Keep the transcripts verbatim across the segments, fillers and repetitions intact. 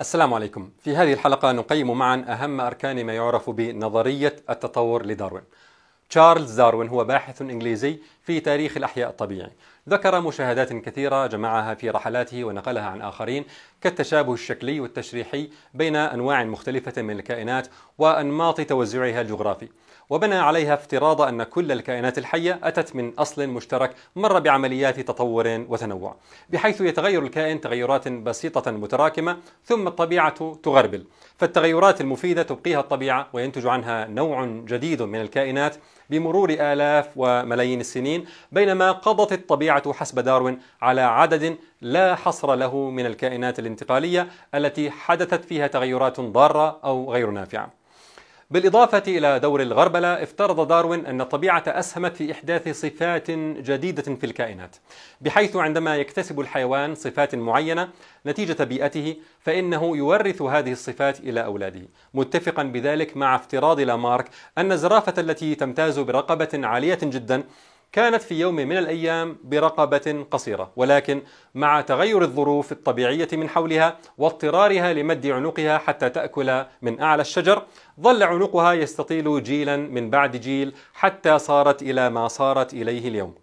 السلام عليكم. في هذه الحلقة نقيم معا أهم أركان ما يعرف بنظرية التطور لداروين. تشارلز داروين هو باحث إنجليزي في تاريخ الأحياء الطبيعي، ذكر مشاهدات كثيرة جمعها في رحلاته ونقلها عن آخرين كالتشابه الشكلي والتشريحي بين أنواع مختلفة من الكائنات وأنماط توزعها الجغرافي، وبنى عليها افتراض أن كل الكائنات الحية أتت من أصل مشترك مر بعمليات تطور وتنوع، بحيث يتغير الكائن تغيرات بسيطة متراكمة ثم الطبيعة تغربل، فالتغيرات المفيدة تبقيها الطبيعة وينتج عنها نوع جديد من الكائنات بمرور آلاف وملايين السنين، بينما قضت الطبيعة حسب داروين على عدد لا حصر له من الكائنات الانتقالية التي حدثت فيها تغيرات ضارة أو غير نافعة. بالإضافة إلى دور الغربلة، افترض داروين أن الطبيعة أسهمت في إحداث صفات جديدة في الكائنات، بحيث عندما يكتسب الحيوان صفات معينة نتيجة بيئته فإنه يورث هذه الصفات إلى أولاده، متفقا بذلك مع افتراض لامارك أن الزرافة التي تمتاز برقبة عالية جدا كانت في يوم من الأيام برقبة قصيرة، ولكن مع تغير الظروف الطبيعية من حولها واضطرارها لمد عنقها حتى تأكل من أعلى الشجر، ظل عنقها يستطيل جيلا من بعد جيل حتى صارت إلى ما صارت إليه اليوم.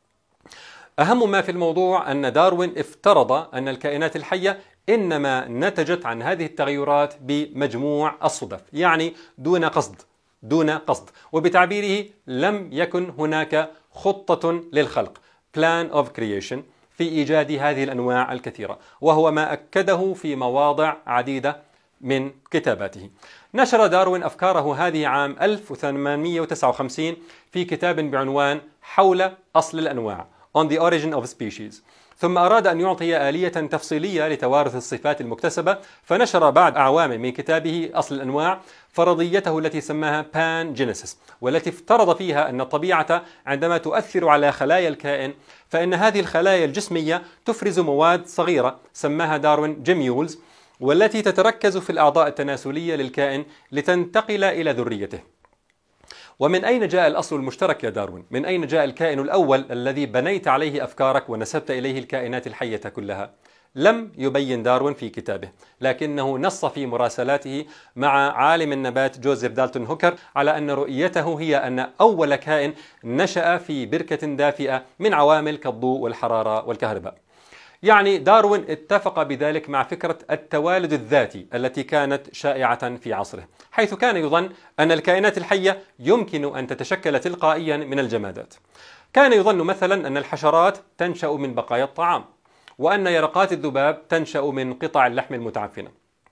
أهم ما في الموضوع أن داروين افترض أن الكائنات الحية إنما نتجت عن هذه التغيرات بمجموع الصدف، يعني دون قصد دون قصد وبتعبيره لم يكن هناك خطة للخلق Plan of Creation في إيجاد هذه الأنواع الكثيرة، وهو ما أكده في مواضع عديدة من كتاباته. نشر داروين أفكاره هذه عام ألف وثمانمئة وتسعة وخمسين في كتاب بعنوان حول أصل الأنواع On the Origin of Species، ثم أراد أن يعطي آلية تفصيلية لتوارث الصفات المكتسبة، فنشر بعد أعوام من كتابه أصل الأنواع فرضيته التي سماها Pangenesis، والتي افترض فيها أن الطبيعة عندما تؤثر على خلايا الكائن فإن هذه الخلايا الجسمية تفرز مواد صغيرة سماها داروين جيميولز، والتي تتركز في الأعضاء التناسلية للكائن لتنتقل إلى ذريته. ومن أين جاء الأصل المشترك يا داروين؟ من أين جاء الكائن الأول الذي بنيت عليه أفكارك ونسبت إليه الكائنات الحية كلها؟ لم يبين داروين في كتابه، لكنه نص في مراسلاته مع عالم النبات جوزيف دالتون هوكر على أن رؤيته هي أن أول كائن نشأ في بركة دافئة من عوامل كالضوء والحرارة والكهرباء. يعني داروين اتفق بذلك مع فكرة التوالد الذاتي التي كانت شائعة في عصره، حيث كان يظن أن الكائنات الحية يمكن أن تتشكل تلقائيا من الجمادات. كان يظن مثلا أن الحشرات تنشأ من بقايا الطعام، وأن يرقات الذباب تنشأ من قطع اللحم المتعفنة.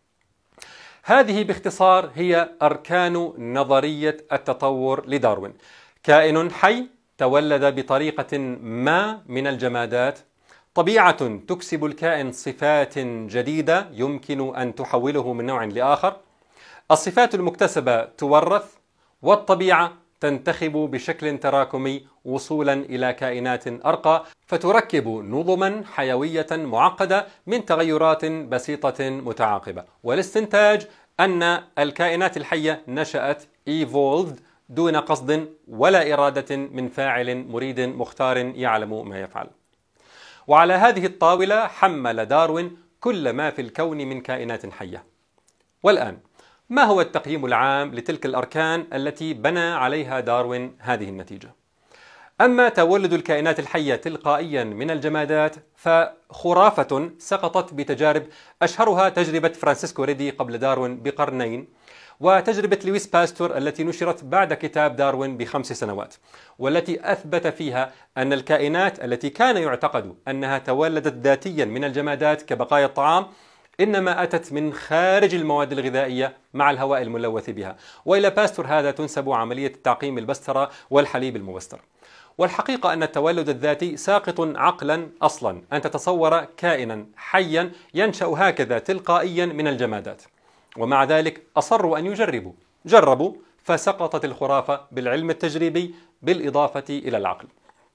هذه باختصار هي أركان نظرية التطور لداروين: كائن حي تولد بطريقة ما من الجمادات، طبيعة تكسب الكائن صفات جديدة يمكن أن تحوله من نوع لآخر، الصفات المكتسبة تورث، والطبيعة تنتخب بشكل تراكمي وصولا إلى كائنات أرقى فتركب نظما حيوية معقدة من تغيرات بسيطة متعاقبة، والاستنتاج أن الكائنات الحية نشأت evolved دون قصد ولا إرادة من فاعل مريد مختار يعلم ما يفعل. وعلى هذه الطاولة حمل داروين كل ما في الكون من كائنات حية. والآن، ما هو التقييم العام لتلك الأركان التي بنى عليها داروين هذه النتيجة؟ أما تولد الكائنات الحية تلقائيا من الجمادات فخرافة سقطت بتجارب، أشهرها تجربة فرانسيسكو ريدي قبل داروين بقرنين، وتجربة لويس باستور التي نشرت بعد كتاب داروين بخمس سنوات، والتي أثبت فيها أن الكائنات التي كان يعتقد أنها تولدت ذاتيا من الجمادات كبقايا الطعام إنما أتت من خارج المواد الغذائية مع الهواء الملوث بها، وإلى باستور هذا تنسب عملية تعقيم البسترة والحليب المبستر. والحقيقة أن التولد الذاتي ساقط عقلا أصلا، أن تتصور كائنا حيا ينشأ هكذا تلقائيا من الجمادات، ومع ذلك أصروا أن يجربوا، جربوا فسقطت الخرافة بالعلم التجريبي بالإضافة إلى العقل.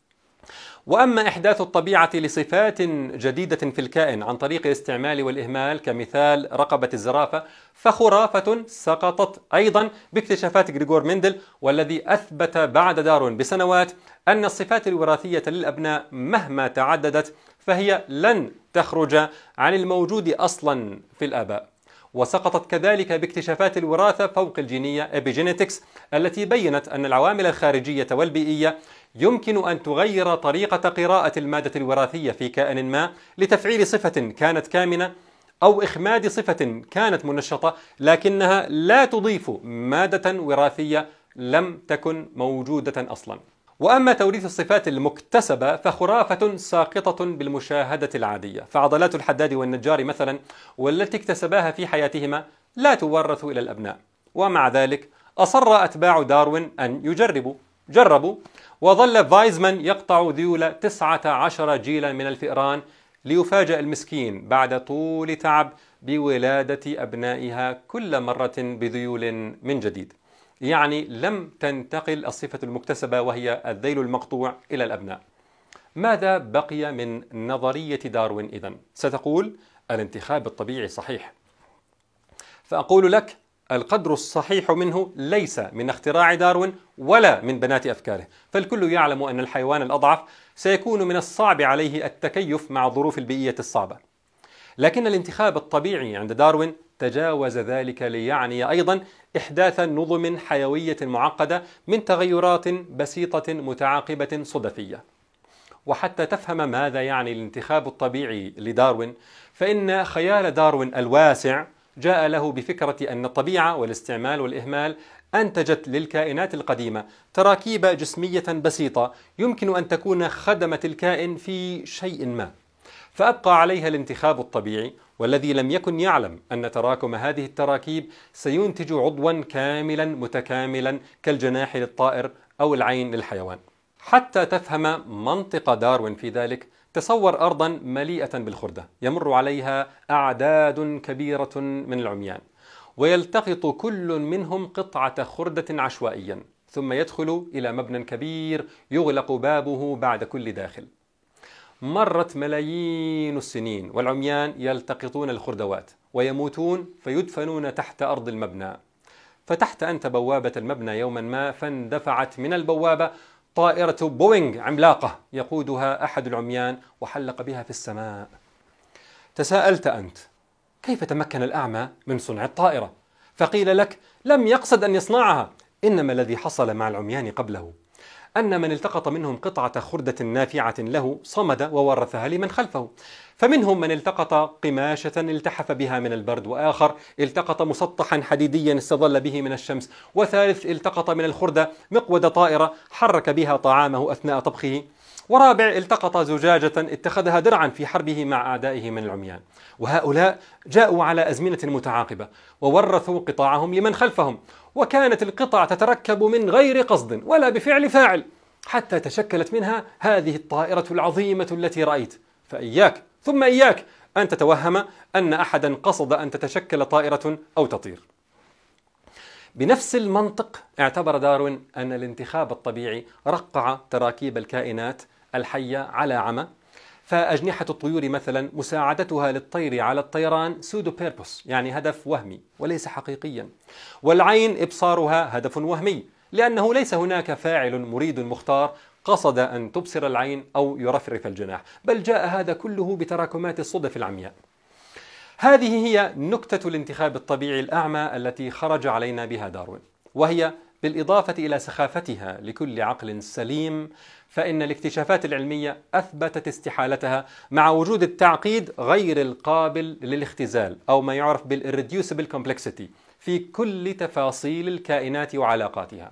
وأما إحداث الطبيعة لصفات جديدة في الكائن عن طريق الاستعمال والإهمال كمثال رقبة الزرافة فخرافة سقطت أيضا باكتشافات غريغور مندل، والذي أثبت بعد داروين بسنوات أن الصفات الوراثية للأبناء مهما تعددت فهي لن تخرج عن الموجود أصلا في الآباء. وسقطت كذلك باكتشافات الوراثة فوق الجينية epigenetics التي بيّنت أن العوامل الخارجية والبيئية يمكن أن تغير طريقة قراءة المادة الوراثية في كائن ما لتفعيل صفة كانت كامنة أو إخماد صفة كانت منشطة، لكنها لا تضيف مادة وراثية لم تكن موجودة أصلا. وأما توريث الصفات المكتسبة فخرافة ساقطة بالمشاهدة العادية، فعضلات الحداد والنجار مثلا والتي اكتسباها في حياتهما لا تورث إلى الأبناء. ومع ذلك أصر أتباع داروين أن يجربوا جربوا وظل فايزمان يقطع ذيول تسعة عشر جيلا من الفئران ليفاجأ المسكين بعد طول تعب بولادة أبنائها كل مرة بذيول من جديد. يعني لم تنتقل الصفة المكتسبة وهي الذيل المقطوع إلى الأبناء. ماذا بقي من نظرية داروين إذن؟ ستقول الانتخاب الطبيعي صحيح، فأقول لك القدر الصحيح منه ليس من اختراع داروين ولا من بنات أفكاره، فالكل يعلم أن الحيوان الأضعف سيكون من الصعب عليه التكيف مع الظروف البيئية الصعبة. لكن الانتخاب الطبيعي عند داروين تجاوز ذلك ليعني أيضا إحداث نظم حيوية معقدة من تغيرات بسيطة متعاقبة صدفية. وحتى تفهم ماذا يعني الانتخاب الطبيعي لداروين، فإن خيال داروين الواسع جاء له بفكرة أن الطبيعة والاستعمال والإهمال أنتجت للكائنات القديمة تراكيب جسمية بسيطة يمكن أن تكون خدمت الكائن في شيء ما، فأبقى عليها الانتخاب الطبيعي، والذي لم يكن يعلم أن تراكم هذه التراكيب سينتج عضوا كاملا متكاملا كالجناح للطائر أو العين للحيوان. حتى تفهم منطق داروين في ذلك، تصور أرضا مليئة بالخردة يمر عليها أعداد كبيرة من العميان، ويلتقط كل منهم قطعة خردة عشوائيا، ثم يدخل إلى مبنى كبير يغلق بابه بعد كل داخل. مرت ملايين السنين والعميان يلتقطون الخردوات ويموتون فيدفنون تحت أرض المبنى. فتحت أنت بوابة المبنى يوما ما، فاندفعت من البوابة طائرة بوينغ عملاقة يقودها أحد العميان وحلق بها في السماء. تساءلت أنت كيف تمكن الأعمى من صنع الطائرة؟ فقيل لك لم يقصد أن يصنعها، إنما الذي حصل مع العميان قبله أن من التقط منهم قطعة خردة نافعة له صمد وورثها لمن خلفه، فمنهم من التقط قماشة التحف بها من البرد، وآخر التقط مسطحا حديديا استظل به من الشمس، وثالث التقط من الخردة مقود طائرة حرك بها طعامه أثناء طبخه، ورابع التقط زجاجة اتخذها درعا في حربه مع أعدائه من العميان. وهؤلاء جاءوا على أزمنة متعاقبة وورثوا قطاعهم لمن خلفهم، وكانت القطع تتركب من غير قصد ولا بفعل فاعل، حتى تشكلت منها هذه الطائرة العظيمة التي رأيت. فإياك ثم إياك أن تتوهم أن أحدا قصد أن تتشكل طائرة أو تطير. بنفس المنطق اعتبر داروين أن الانتخاب الطبيعي رقع تراكيب الكائنات الحية على عمى، فأجنحة الطيور مثلا مساعدتها للطير على الطيران سودو بيربوس، يعني هدف وهمي وليس حقيقيا، والعين إبصارها هدف وهمي لأنه ليس هناك فاعل مريد مختار قصد أن تبصر العين أو يرفرف الجناح، بل جاء هذا كله بتراكمات الصدف العمياء. هذه هي نكتة الانتخاب الطبيعي الأعمى التي خرج علينا بها داروين، وهي بالإضافة إلى سخافتها لكل عقل سليم، فإن الاكتشافات العلمية أثبتت استحالتها مع وجود التعقيد غير القابل للاختزال أو ما يعرف بالirreducible complexity في كل تفاصيل الكائنات وعلاقاتها،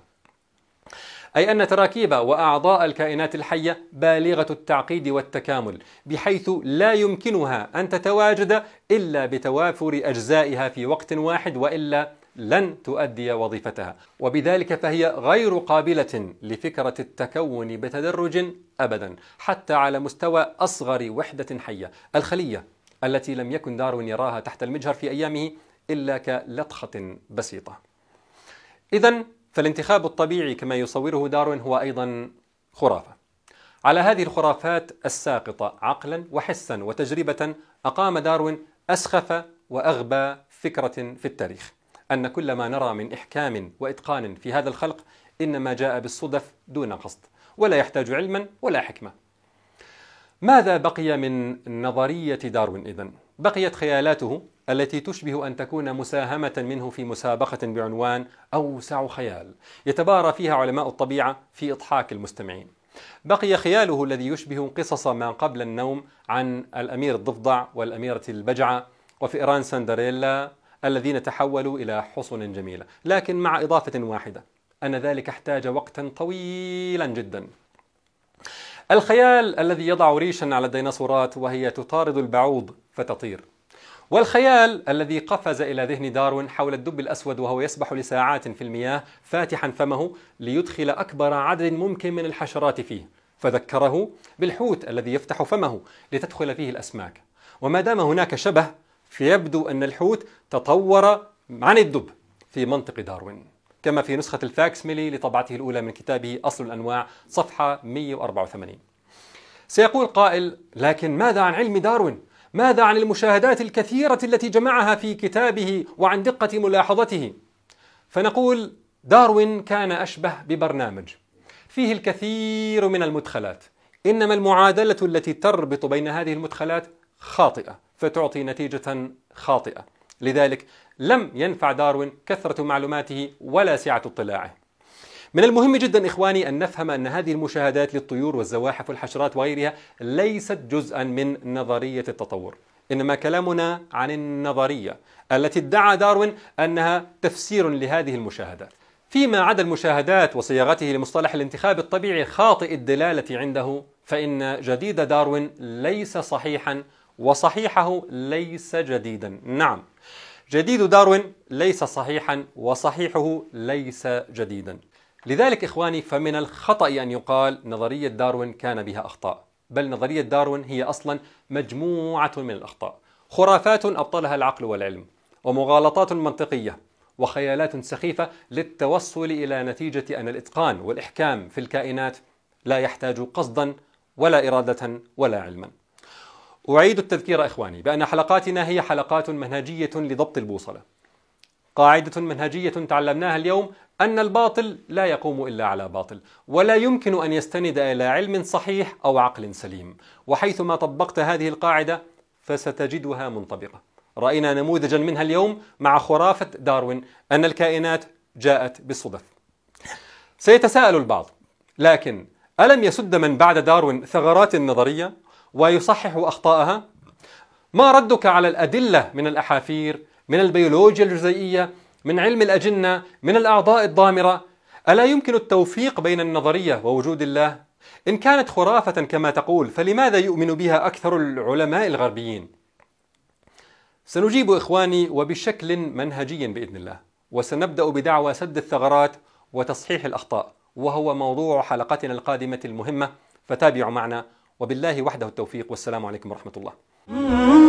أي أن تراكيب وأعضاء الكائنات الحية بالغة التعقيد والتكامل، بحيث لا يمكنها أن تتواجد إلا بتوافر أجزائها في وقت واحد، وإلا لن تؤدي وظيفتها، وبذلك فهي غير قابلة لفكرة التكون بتدرج أبدا، حتى على مستوى أصغر وحدة حية، الخلية التي لم يكن داروين يراها تحت المجهر في أيامه إلا كلطخة بسيطة. إذن فالانتخاب الطبيعي كما يصوره داروين هو أيضا خرافة. على هذه الخرافات الساقطة عقلا وحسا وتجربة أقام داروين أسخف وأغبى فكرة في التاريخ، أن كل ما نرى من إحكام وإتقان في هذا الخلق إنما جاء بالصدف دون قصد، ولا يحتاج علما ولا حكمة. ماذا بقي من نظرية داروين إذن؟ بقيت خيالاته التي تشبه أن تكون مساهمة منه في مسابقة بعنوان أوسع خيال، يتبارى فيها علماء الطبيعة في إضحاك المستمعين. بقي خياله الذي يشبه قصص ما قبل النوم عن الأمير الضفدع والأميرة البجعة وفئران سندريلا الذين تحولوا إلى حصن جميلة، لكن مع إضافة واحدة أن ذلك احتاج وقتا طويلا جدا. الخيال الذي يضع ريشا على الديناصورات وهي تطارد البعوض فتطير، والخيال الذي قفز إلى ذهن داروين حول الدب الأسود وهو يسبح لساعات في المياه فاتحا فمه ليدخل أكبر عدد ممكن من الحشرات فيه، فذكره بالحوت الذي يفتح فمه لتدخل فيه الأسماك. وما دام هناك شبه فيبدو أن الحوت تطور عن الدب في منطق داروين، كما في نسخة الفاكسميلي لطبعته الأولى من كتابه أصل الأنواع صفحة مئة وأربعة وثمانين. سيقول قائل: لكن ماذا عن علم داروين؟ ماذا عن المشاهدات الكثيرة التي جمعها في كتابه وعن دقة ملاحظته؟ فنقول: داروين كان أشبه ببرنامج فيه الكثير من المدخلات، إنما المعادلة التي تربط بين هذه المدخلات خاطئة فتعطي نتيجة خاطئة. لذلك لم ينفع داروين كثرة معلوماته ولا سعة اطلاعه. من المهم جدا إخواني أن نفهم أن هذه المشاهدات للطيور والزواحف والحشرات وغيرها ليست جزءا من نظرية التطور، إنما كلامنا عن النظرية التي ادعى داروين أنها تفسير لهذه المشاهدات. فيما عدا المشاهدات وصياغته لمصطلح الانتخاب الطبيعي خاطئ الدلالة عنده، فإن جديد داروين ليس صحيحا وصحيحه ليس جديدا. نعم، جديد داروين ليس صحيحا وصحيحه ليس جديدا. لذلك إخواني فمن الخطأ أن يقال نظرية داروين كان بها أخطاء، بل نظرية داروين هي أصلا مجموعة من الأخطاء، خرافات أبطلها العقل والعلم، ومغالطات منطقية، وخيالات سخيفة للتوصل إلى نتيجة أن الإتقان والإحكام في الكائنات لا يحتاج قصدا ولا إرادة ولا علما. أعيد التذكير إخواني بأن حلقاتنا هي حلقات منهجية لضبط البوصلة. قاعدة منهجية تعلمناها اليوم أن الباطل لا يقوم إلا على باطل، ولا يمكن أن يستند إلى علم صحيح أو عقل سليم، وحيثما طبقت هذه القاعدة فستجدها منطبقة. رأينا نموذجا منها اليوم مع خرافة داروين أن الكائنات جاءت بالصدف. سيتساءل البعض: لكن ألم يسد من بعد داروين ثغرات النظرية ويصحح أخطاءها؟ ما ردك على الأدلة من الأحافير، من البيولوجيا الجزيئية، من علم الأجنة، من الأعضاء الضامرة؟ ألا يمكن التوفيق بين النظرية ووجود الله؟ إن كانت خرافة كما تقول فلماذا يؤمن بها أكثر العلماء الغربيين؟ سنجيب إخواني وبشكل منهجي بإذن الله، وسنبدأ بدعوى سد الثغرات وتصحيح الأخطاء، وهو موضوع حلقتنا القادمة المهمة، فتابعوا معنا، وبالله وحده التوفيق، والسلام عليكم ورحمة الله.